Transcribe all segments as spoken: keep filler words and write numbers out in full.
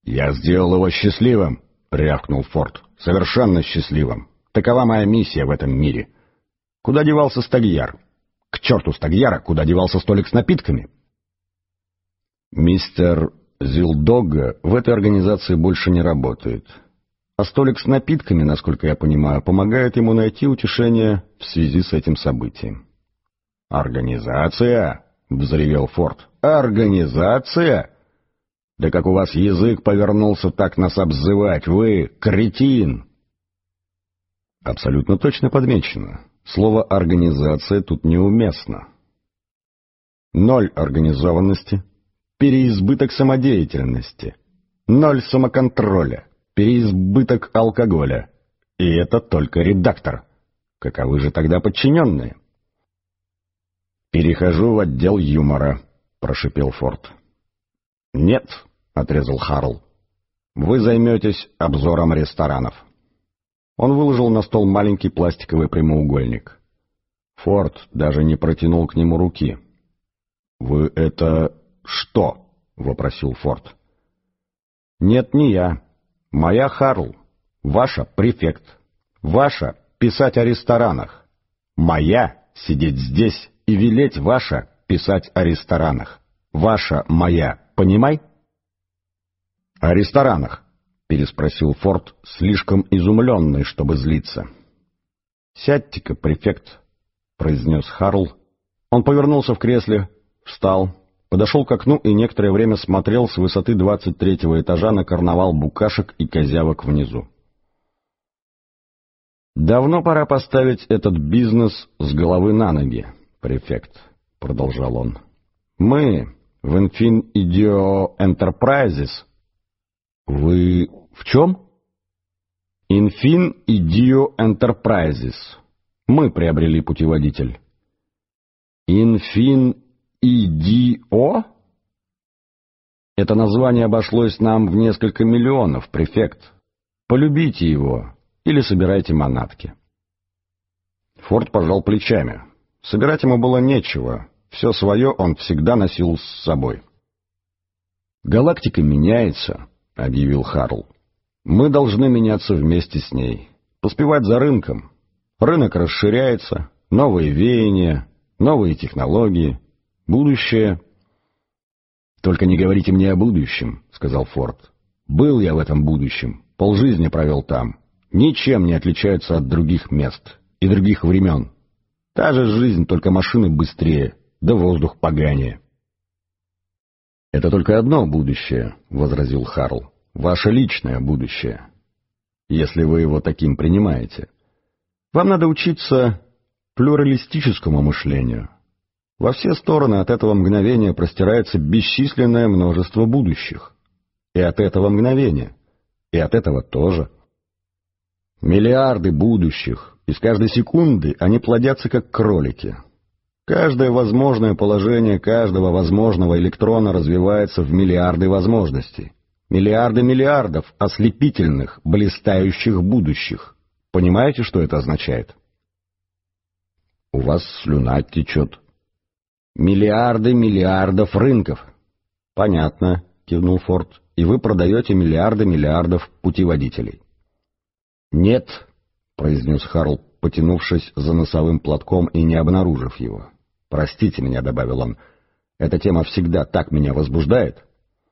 «Я сделал его счастливым», — рявкнул Форд. «Совершенно счастливым. Такова моя миссия в этом мире. Куда девался Стагияр? К черту Стагияра, куда девался столик с напитками?» «Мистер Зилдога в этой организации больше не работает. А столик с напитками, насколько я понимаю, помогает ему найти утешение в связи с этим событием». «Организация?» — взревел Форд. «Организация? Да как у вас язык повернулся так нас обзывать, вы кретин!» Абсолютно точно подмечено. Слово «организация» тут неуместно. Ноль организованности, переизбыток самодеятельности, ноль самоконтроля, переизбыток алкоголя. И это только редактор. Каковы же тогда подчиненные? «Перехожу в отдел юмора», — прошипел Форд. «Нет», — отрезал Харл, — «вы займетесь обзором ресторанов». Он выложил на стол маленький пластиковый прямоугольник. Форд даже не протянул к нему руки. «Вы это что?» — вопросил Форд. «Нет, не я. Моя Харл. Ваша префект. Ваша писать о ресторанах. Моя сидеть здесь и велеть ваша писать о ресторанах. Ваша, моя, понимай?» «О ресторанах», — переспросил Форд, слишком изумленный, чтобы злиться. «Сядьте-ка, префект», — произнес Харл. Он повернулся в кресле, встал, подошел к окну и некоторое время смотрел с высоты двадцать третьего этажа на карнавал букашек и козявок внизу. «Давно пора поставить этот бизнес с головы на ноги, префект», — продолжал он. «Мы в Infin Ideo Enterprises...» «Вы в чем?» «Infin Ideo Enterprises. Мы приобрели путеводитель». «Infin Ideo?» «Это название обошлось нам в несколько миллионов, префект. Полюбите его или собирайте манатки». Форд пожал плечами. Собирать ему было нечего. Все свое он всегда носил с собой. «Галактика меняется», — объявил Харл. «Мы должны меняться вместе с ней, поспевать за рынком. Рынок расширяется, новые веяния, новые технологии, будущее...» «Только не говорите мне о будущем», — сказал Форд. «Был я в этом будущем, полжизни провел там. Ничем не отличается от других мест и других времен. Та же жизнь, только машины быстрее, да воздух поганее». «Это только одно будущее», — возразил Харл. «Ваше личное будущее, если вы его таким принимаете. Вам надо учиться плюралистическому мышлению. Во все стороны от этого мгновения простирается бесчисленное множество будущих. И от этого мгновения, и от этого тоже. Миллиарды будущих, и с каждой секунды они плодятся как кролики. Каждое возможное положение каждого возможного электрона развивается в миллиарды возможностей. Миллиарды миллиардов ослепительных, блистающих будущих. Понимаете, что это означает?» «У вас слюна течет». «Миллиарды миллиардов рынков». «Понятно», — кивнул Форд. «И вы продаете миллиарды миллиардов путеводителей». «Нет», — произнес Харл, потянувшись за носовым платком и не обнаружив его. «Простите меня», — добавил он, — «эта тема всегда так меня возбуждает».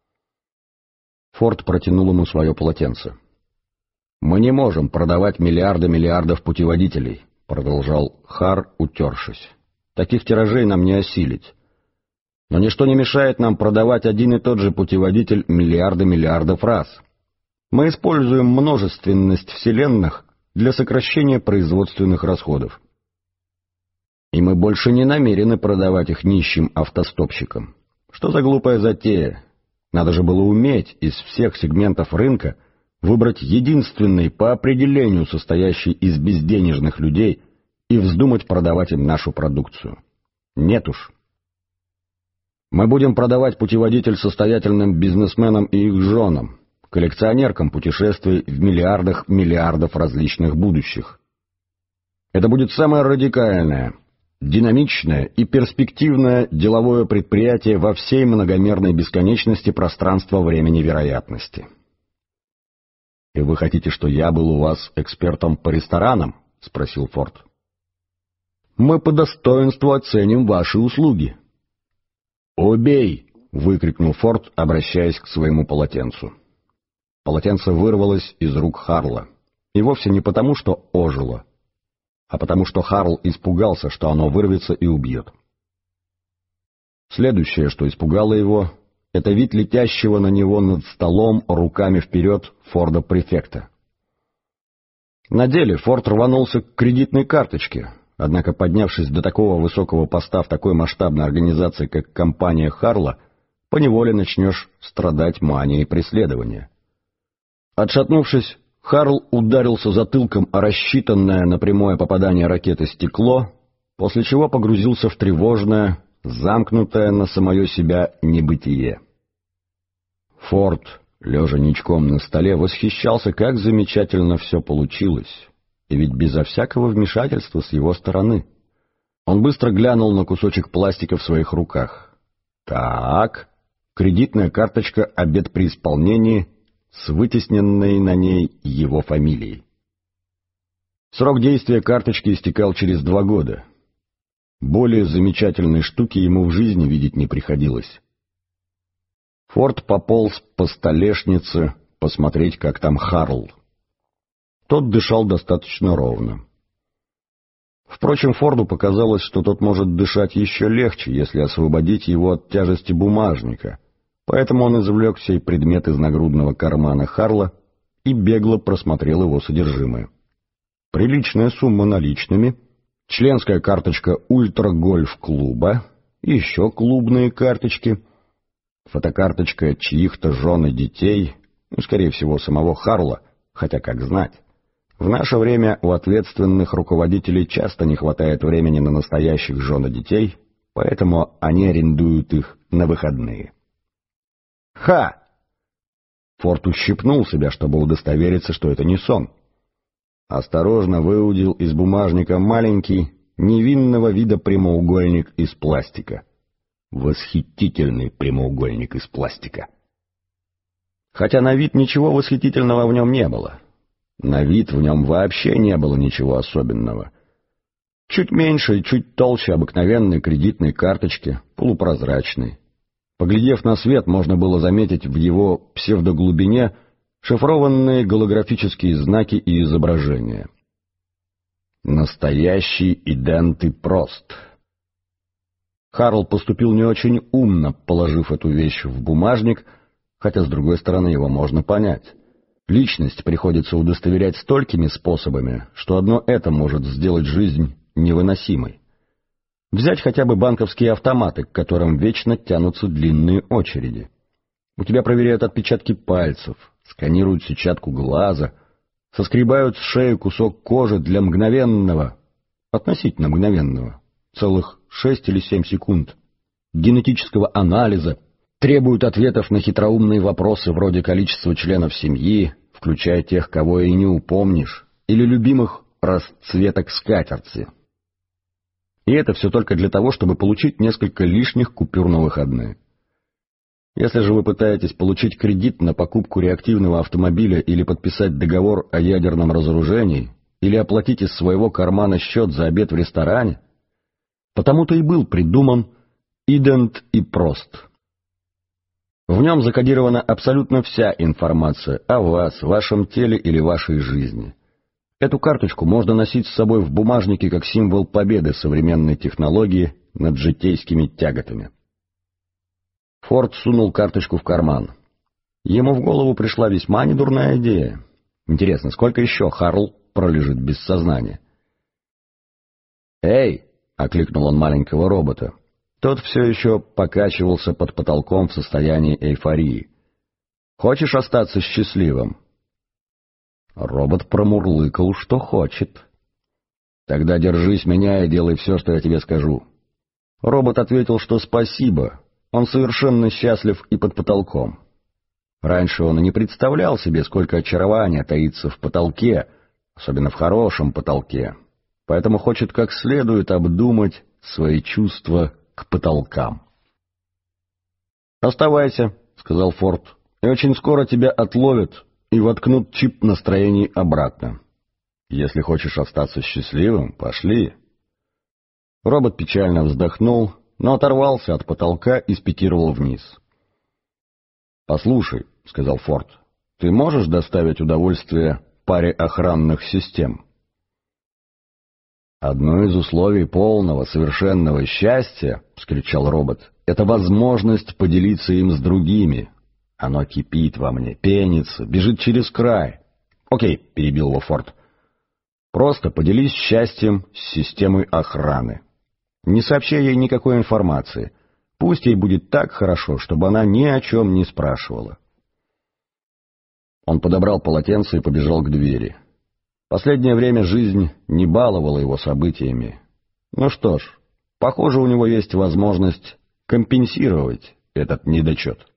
Форд протянул ему свое полотенце. «Мы не можем продавать миллиарды миллиардов путеводителей», — продолжал Хар, утершись. «Таких тиражей нам не осилить. Но ничто не мешает нам продавать один и тот же путеводитель миллиарды миллиардов раз. Мы используем множественность вселенных для сокращения производственных расходов. И мы больше не намерены продавать их нищим автостопщикам. Что за глупая затея? Надо же было уметь из всех сегментов рынка выбрать единственный по определению состоящий из безденежных людей и вздумать продавать им нашу продукцию. Нет уж. Мы будем продавать путеводитель состоятельным бизнесменам и их женам, коллекционеркам путешествий в миллиардах миллиардов различных будущих. Это будет самое радикальное, динамичное и перспективное деловое предприятие во всей многомерной бесконечности пространства времени вероятности. «И вы хотите, что я был у вас экспертом по ресторанам?» — спросил Форд. «Мы по достоинству оценим ваши услуги». «Убей!» — выкрикнул Форд, обращаясь к своему полотенцу. Полотенце вырвалось из рук Харла. И вовсе не потому, что ожило, а потому что Харл испугался, что оно вырвется и убьет. Следующее, что испугало его, это вид летящего на него над столом руками вперед Форда-префекта. На деле Форд рванулся к кредитной карточке, однако, поднявшись до такого высокого поста в такой масштабной организации, как компания Харла, поневоле начнешь страдать манией преследования. Отшатнувшись, Харл ударился затылком о рассчитанное на прямое попадание ракеты стекло, после чего погрузился в тревожное, замкнутое на самое себя небытие. Форд, лежа ничком на столе, восхищался, как замечательно все получилось, и ведь безо всякого вмешательства с его стороны. Он быстро глянул на кусочек пластика в своих руках. Так, кредитная карточка «Обед при исполнении» с вытесненной на ней его фамилией. Срок действия карточки истекал через два года. Более замечательной штуки ему в жизни видеть не приходилось. Форд пополз по столешнице посмотреть, как там Харл. Тот дышал достаточно ровно. Впрочем, Форду показалось, что тот может дышать еще легче, если освободить его от тяжести бумажника, поэтому он извлек сей предмет из нагрудного кармана Харла и бегло просмотрел его содержимое. Приличная сумма наличными, членская карточка ультрагольф-клуба, еще клубные карточки, фотокарточка чьих-то жен и детей, ну, скорее всего, самого Харла, хотя как знать. В наше время у ответственных руководителей часто не хватает времени на настоящих жен и детей, поэтому они арендуют их на выходные. «Ха!» Форд ущипнул себя, чтобы удостовериться, что это не сон. Осторожно выудил из бумажника маленький, невинного вида прямоугольник из пластика. Восхитительный прямоугольник из пластика. Хотя на вид ничего восхитительного в нем не было. На вид в нем вообще не было ничего особенного. Чуть меньше и чуть толще обыкновенной кредитной карточки, полупрозрачной. Поглядев на свет, можно было заметить в его псевдоглубине шифрованные голографические знаки и изображения. Настоящий идент и прост. Харл поступил не очень умно, положив эту вещь в бумажник, хотя, с другой стороны, его можно понять. Личность приходится удостоверять столькими способами, что одно это может сделать жизнь невыносимой. Взять хотя бы банковские автоматы, к которым вечно тянутся длинные очереди. У тебя проверяют отпечатки пальцев, сканируют сетчатку глаза, соскребают с шеи кусок кожи для мгновенного, относительно мгновенного, целых шесть или семь секунд, генетического анализа, требуют ответов на хитроумные вопросы вроде количества членов семьи, включая тех, кого и не упомнишь, или любимых расцветок скатерти. И это все только для того, чтобы получить несколько лишних купюр на выходные. Если же вы пытаетесь получить кредит на покупку реактивного автомобиля или подписать договор о ядерном разоружении, или оплатить из своего кармана счет за обед в ресторане, потому-то и был придуман «Идент и прост». В нем закодирована абсолютно вся информация о вас, вашем теле или вашей жизни. Эту карточку можно носить с собой в бумажнике как символ победы современной технологии над житейскими тяготами. Форд сунул карточку в карман. Ему в голову пришла весьма недурная идея. Интересно, сколько еще Харл пролежит без сознания? «Эй!» — окликнул он маленького робота. Тот все еще покачивался под потолком в состоянии эйфории. «Хочешь остаться счастливым?» Робот промурлыкал, что хочет. «Тогда держись меня и делай все, что я тебе скажу». Робот ответил, что спасибо, он совершенно счастлив и под потолком. Раньше он и не представлял себе, сколько очарования таится в потолке, особенно в хорошем потолке, поэтому хочет как следует обдумать свои чувства к потолкам. «Оставайся», — сказал Форд, — «и очень скоро тебя отловят и воткнут чип настроений обратно. Если хочешь остаться счастливым, пошли. Робот печально вздохнул, но оторвался от потолка и спикировал вниз. «Послушай», — сказал Форд, — «ты можешь доставить удовольствие паре охранных систем?» «Одно из условий полного, совершенного счастья, — вскричал робот, — это возможность поделиться им с другими. Оно кипит во мне, пенится, бежит через край». «Окей», — перебил его Форд, — «просто поделись счастьем с системой охраны. Не сообщай ей никакой информации. Пусть ей будет так хорошо, чтобы она ни о чем не спрашивала». Он подобрал полотенце и побежал к двери. Последнее время жизнь не баловала его событиями. Ну что ж, похоже, у него есть возможность компенсировать этот недочет.